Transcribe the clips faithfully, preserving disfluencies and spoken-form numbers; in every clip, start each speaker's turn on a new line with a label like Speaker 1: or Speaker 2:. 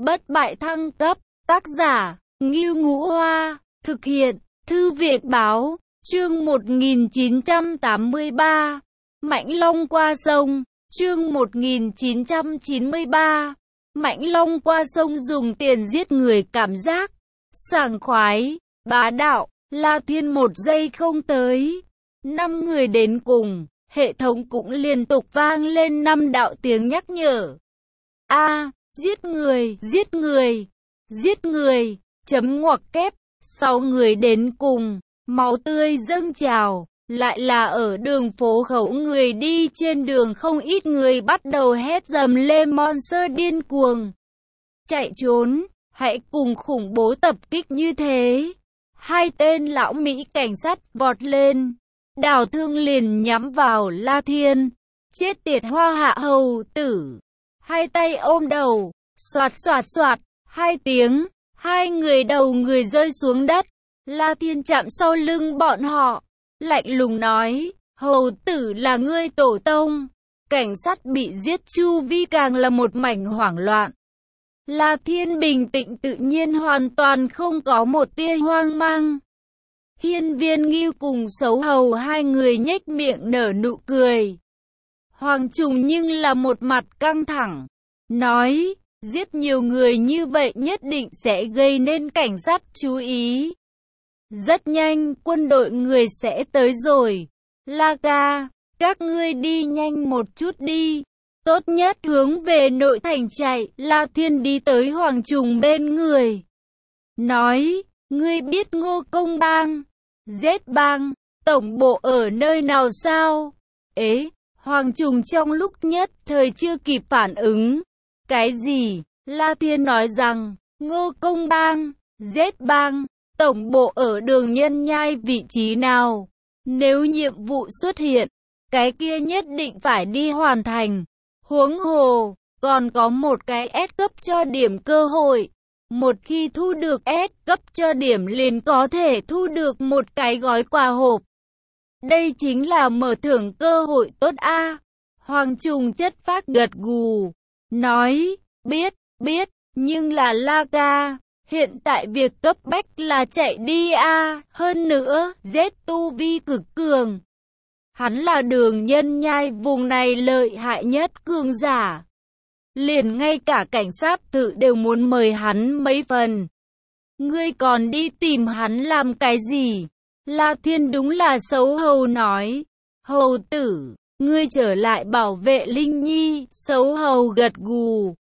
Speaker 1: bất bại thăng cấp, tác giả, Ngưu Ngũ Hoa, thực hiện, Thư viện Báo, chương một nghìn chín trăm tám mươi ba, Mãnh Long qua sông, chương một nghìn chín trăm chín mươi ba, Mãnh Long qua sông dùng tiền giết người cảm giác, sảng khoái, bá đạo, La Thiên một giây không tới, năm người đến cùng, hệ thống cũng liên tục vang lên năm đạo tiếng nhắc nhở. A, giết người, giết người, giết người, chấm ngoặc kép, sáu người đến cùng, máu tươi dâng trào, lại là ở đường phố khẩu người đi trên đường không ít người bắt đầu hét dầm lên monster điên cuồng. Chạy trốn, hãy cùng khủng bố tập kích như thế. Hai tên lão Mỹ cảnh sát vọt lên, đào thương liền nhắm vào La Thiên. Chết tiệt Hoa Hạ hầu tử. Hai tay ôm đầu, xoạt xoạt xoạt, hai tiếng, hai người đầu người rơi xuống đất. La Thiên chạm sau lưng bọn họ, lạnh lùng nói, hầu tử là ngươi tổ tông. Cảnh sát bị giết chu vi càng là một mảnh hoảng loạn. La Thiên bình tĩnh tự nhiên hoàn toàn không có một tia hoang mang. Hiên Viên Ngưu cùng Xấu Hầu hai người nhếch miệng nở nụ cười. Hoàng Trùng nhưng là một mặt căng thẳng, nói, giết nhiều người như vậy nhất định sẽ gây nên cảnh sát chú ý. Rất nhanh quân đội người sẽ tới rồi. La ca, các ngươi đi nhanh một chút đi. Tốt nhất hướng về nội thành chạy. La Thiên đi tới Hoàng Trùng bên người, nói, ngươi biết Ngô Công Bang, Z Bang, tổng bộ ở nơi nào sao? Ế, Hoàng Trùng trong lúc nhất thời chưa kịp phản ứng. Cái gì? La Thiên nói rằng, Ngô Công Bang, Z Bang, tổng bộ ở đường Nhân Nhai vị trí nào? Nếu nhiệm vụ xuất hiện, cái kia nhất định phải đi hoàn thành. Huống hồ, còn có một cái S cấp cho điểm cơ hội. Một khi thu được S cấp cho điểm liền có thể thu được một cái gói quà hộp. Đây chính là mở thưởng cơ hội tốt a. Hoàng Trùng chất phác gật gù, nói, biết, biết, nhưng là La ca, hiện tại việc cấp bách là chạy đi a. Hơn nữa, Z tu vi cực cường. Hắn là đường Nhân Nhai vùng này lợi hại nhất cường giả. Liền ngay cả cảnh sát tự đều muốn mời hắn mấy phần. Ngươi còn đi tìm hắn làm cái gì? La Thiên đúng là Xấu Hầu nói. Hầu tử, ngươi trở lại bảo vệ Linh Nhi. Xấu Hầu gật gù,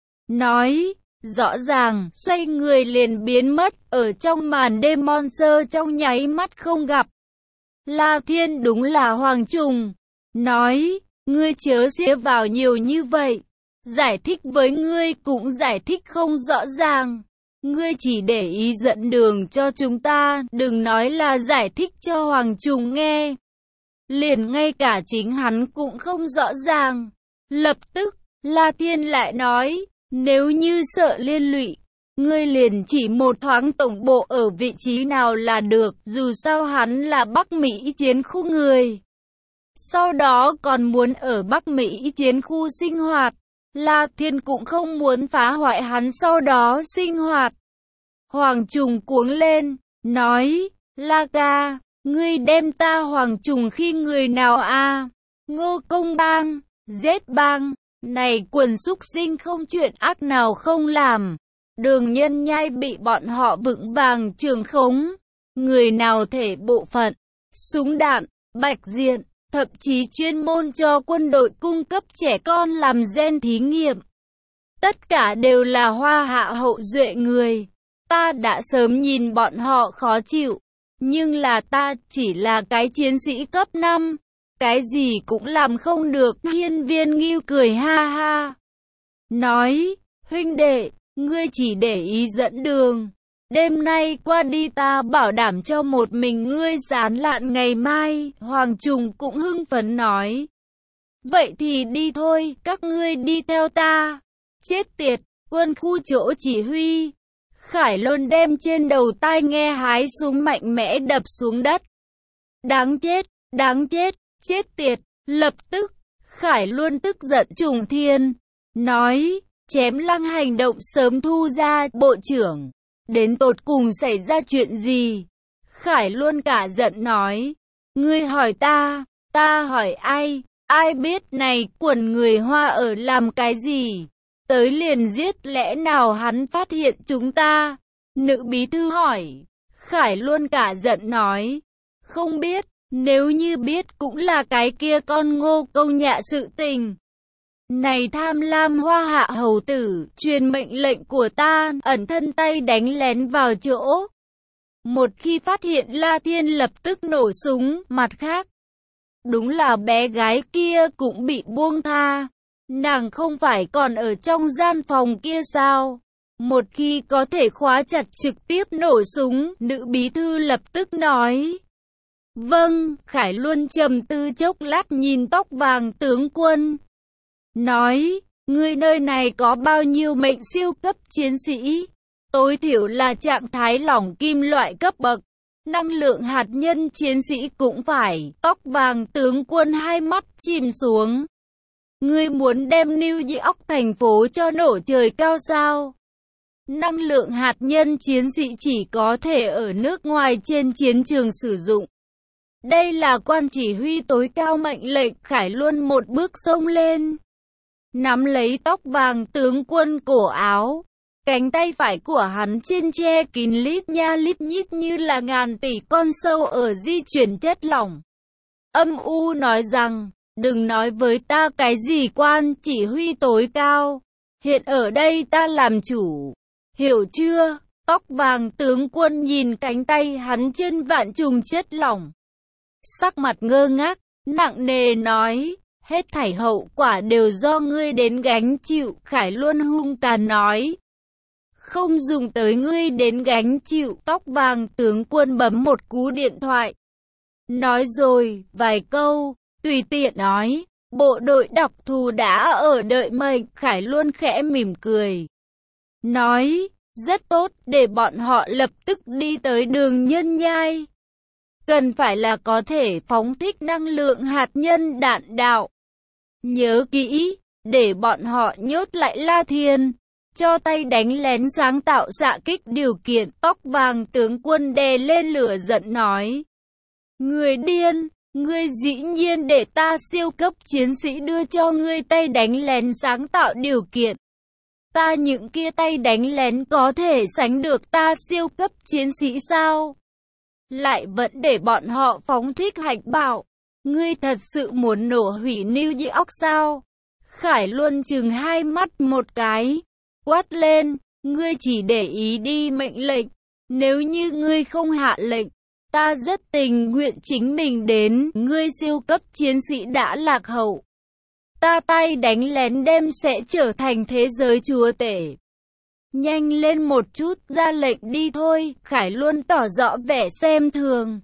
Speaker 1: nói, rõ ràng, xoay người liền biến mất ở trong màn đêm monster trong nháy mắt không gặp. La Thiên đúng là Hoàng Trùng, nói, ngươi chớ xía vào nhiều như vậy. Giải thích với ngươi cũng giải thích không rõ ràng. Ngươi chỉ để ý dẫn đường cho chúng ta, đừng nói là giải thích cho Hoàng Trùng nghe. Liền ngay cả chính hắn cũng không rõ ràng. Lập tức, La Thiên lại nói, nếu như sợ liên lụy, ngươi liền chỉ một thoáng tổng bộ ở vị trí nào là được, dù sao hắn là Bắc Mỹ chiến khu người. Sau đó còn muốn ở Bắc Mỹ chiến khu sinh hoạt. La Thiên cũng không muốn phá hoại hắn sau đó sinh hoạt. Hoàng Trùng cuống lên, nói, La ca, ngươi đem ta Hoàng Trùng khi người nào a? Ngô Công Bang, Z Bang, này quần súc sinh không chuyện ác nào không làm. Đường Nhân Nhai bị bọn họ vững vàng trường khống. Người nào thể bộ phận, súng đạn, bạch diện, thậm chí chuyên môn cho quân đội cung cấp trẻ con làm gen thí nghiệm. Tất cả đều là Hoa Hạ hậu duệ người. Ta đã sớm nhìn bọn họ khó chịu. Nhưng là ta chỉ là cái chiến sĩ cấp năm. Cái gì cũng làm không được. Hiên Viên Ngưu cười ha ha, nói, huynh đệ, ngươi chỉ để ý dẫn đường. Đêm nay qua đi ta bảo đảm cho một mình ngươi sán lạn ngày mai. Hoàng Trùng cũng hưng phấn nói, vậy thì đi thôi, các ngươi đi theo ta. Chết tiệt, quân khu chỗ chỉ huy. Khải Lôn đem trên đầu tai nghe hái súng mạnh mẽ đập xuống đất. Đáng chết, đáng chết, chết tiệt. Lập tức, Khải Luân tức giận trùng thiên, nói, chém Lăng hành động sớm thu ra, bộ trưởng. Đến tột cùng xảy ra chuyện gì? Khải Luân cả giận nói. Ngươi hỏi ta, ta hỏi ai? Ai biết này, quần người Hoa ở làm cái gì? Tới liền giết, lẽ nào hắn phát hiện chúng ta? Nữ bí thư hỏi. Khải Luân cả giận nói. Không biết, nếu như biết cũng là cái kia con Ngô Công Nhạ sự tình. Này tham lam Hoa hạ hầu tử, truyền mệnh lệnh của ta, ẩn thân tay đánh lén vào chỗ. Một khi phát hiện La Thiên lập tức nổ súng, mặt khác. Đúng là bé gái kia cũng bị buông tha. Nàng không phải còn ở trong gian phòng kia sao? Một khi có thể khóa chặt trực tiếp nổ súng, nữ bí thư lập tức nói. Vâng, Khải Luân trầm tư chốc lát nhìn tóc vàng tướng quân. Nói, ngươi nơi này có bao nhiêu mệnh siêu cấp chiến sĩ? Tối thiểu là trạng thái lỏng kim loại cấp bậc. Năng lượng hạt nhân chiến sĩ cũng phải. Tóc vàng tướng quân hai mắt chìm xuống. Ngươi muốn đem New York thành phố cho nổ trời cao sao? Năng lượng hạt nhân chiến sĩ chỉ có thể ở nước ngoài trên chiến trường sử dụng. Đây là quan chỉ huy tối cao mệnh lệnh. Khải Luân một bước xông lên, nắm lấy tóc vàng tướng quân cổ áo. Cánh tay phải của hắn trên che kín lít nha lít nhít như là ngàn tỷ con sâu ở di chuyển chất lỏng. Âm u nói rằng, đừng nói với ta cái gì quan chỉ huy tối cao. Hiện ở đây ta làm chủ. Hiểu chưa? Tóc vàng tướng quân nhìn cánh tay hắn trên vạn trùng chất lỏng. Sắc mặt ngơ ngác, nặng nề nói. Hết thảy hậu quả đều do ngươi đến gánh chịu. Khải Luân hung tàn nói. Không dùng tới ngươi đến gánh chịu. Tóc vàng tướng quân bấm một cú điện thoại. Nói rồi, vài câu, tùy tiện nói. Bộ đội đặc thù đã ở đợi mệnh. Khải Luân khẽ mỉm cười. Nói, rất tốt, để bọn họ lập tức đi tới đường Nhân Nhai. Cần phải là có thể phóng thích năng lượng hạt nhân đạn đạo. Nhớ kỹ, để bọn họ nhốt lại La Thiên. Cho tay đánh lén sáng tạo xạ kích điều kiện. Tóc vàng tướng quân đè lên lửa giận nói. Người điên, ngươi dĩ nhiên để ta siêu cấp chiến sĩ đưa cho ngươi tay đánh lén sáng tạo điều kiện. Ta những kia tay đánh lén có thể sánh được ta siêu cấp chiến sĩ sao? Lại vẫn để bọn họ phóng thích hạch bạo. Ngươi thật sự muốn nổ hủy New York sao? Khải Luân chừng hai mắt một cái. Quát lên, ngươi chỉ để ý đi mệnh lệnh. Nếu như ngươi không hạ lệnh, ta rất tình nguyện chính mình đến. Ngươi siêu cấp chiến sĩ đã lạc hậu. Ta tay đánh lén đem sẽ trở thành thế giới chúa tể. Nhanh lên một chút, ra lệnh đi thôi. Khải Luân tỏ rõ vẻ xem thường.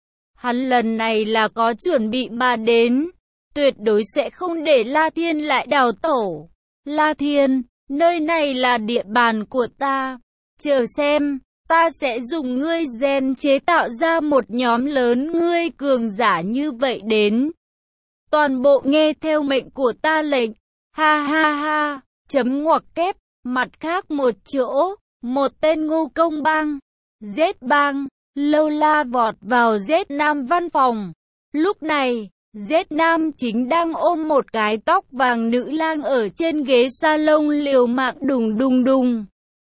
Speaker 1: Hắn lần này là có chuẩn bị mà đến. Tuyệt đối sẽ không để La Thiên lại đào tổ. La Thiên, nơi này là địa bàn của ta. Chờ xem, ta sẽ dùng ngươi gen chế tạo ra một nhóm lớn ngươi cường giả như vậy đến. Toàn bộ nghe theo mệnh của ta lệnh. Ha ha ha, chấm ngoặc kép. Mặt khác một chỗ, một tên ngu công bang, Z bang, lâu la vọt vào Z Nam văn phòng. Lúc này, Z Nam chính đang ôm một cái tóc vàng nữ lang ở trên ghế salon liều mạng đùng đùng đùng.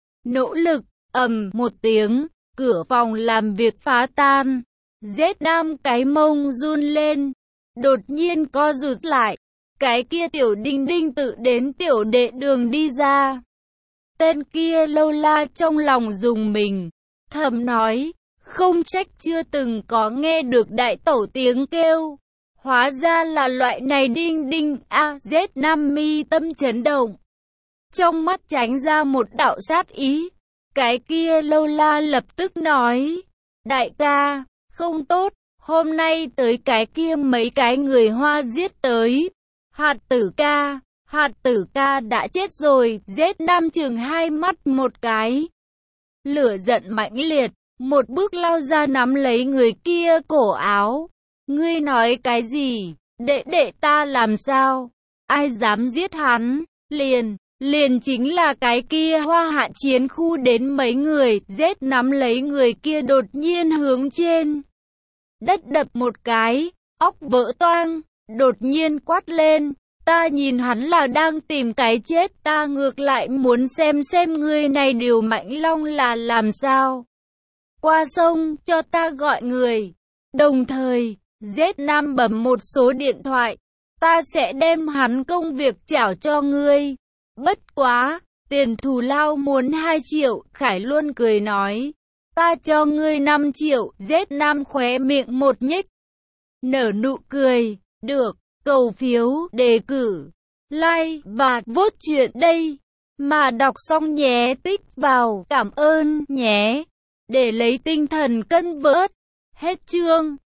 Speaker 1: Nỗ lực, ầm một tiếng, cửa phòng làm việc phá tan. Z Nam cái mông run lên, đột nhiên co rụt lại. Cái kia tiểu đinh đinh tự đến tiểu đệ đường đi ra. Tên kia lâu la trong lòng dùng mình, thầm nói, không trách chưa từng có nghe được đại tẩu tiếng kêu. Hóa ra là loại này đinh đinh a. Z Nam mi tâm chấn động. Trong mắt tránh ra một đạo sát ý. Cái kia lâu la lập tức nói, đại ca, không tốt, hôm nay tới cái kia mấy cái người Hoa giết tới. Hạt tử ca, hạt tử ca đã chết rồi. Z Nam chừng hai mắt một cái. Lửa giận mãnh liệt, một bước lao ra nắm lấy người kia cổ áo. Ngươi nói cái gì? Đệ đệ ta làm sao? Ai dám giết hắn? Liền, Liền chính là cái kia Hoa Hạ chiến khu đến mấy người, Z nắm lấy người kia đột nhiên hướng trên đất đập một cái, óc vỡ toang, đột nhiên quát lên, ta nhìn hắn là đang tìm cái chết, ta ngược lại muốn xem xem người này Điều Mãnh Long là làm sao. Qua sông, cho ta gọi người. Đồng thời, Z Nam bấm một số điện thoại, ta sẽ đem hắn công việc trả cho ngươi. Bất quá, tiền thù lao muốn hai triệu, Khải Luân cười nói, ta cho ngươi năm triệu, Z Nam khóe miệng một nhếch, nở nụ cười, được, cầu phiếu, đề cử, like, và vote chuyện đây, mà đọc xong nhé tích vào, cảm ơn nhé, để lấy tinh thần cân vớt, hết chương.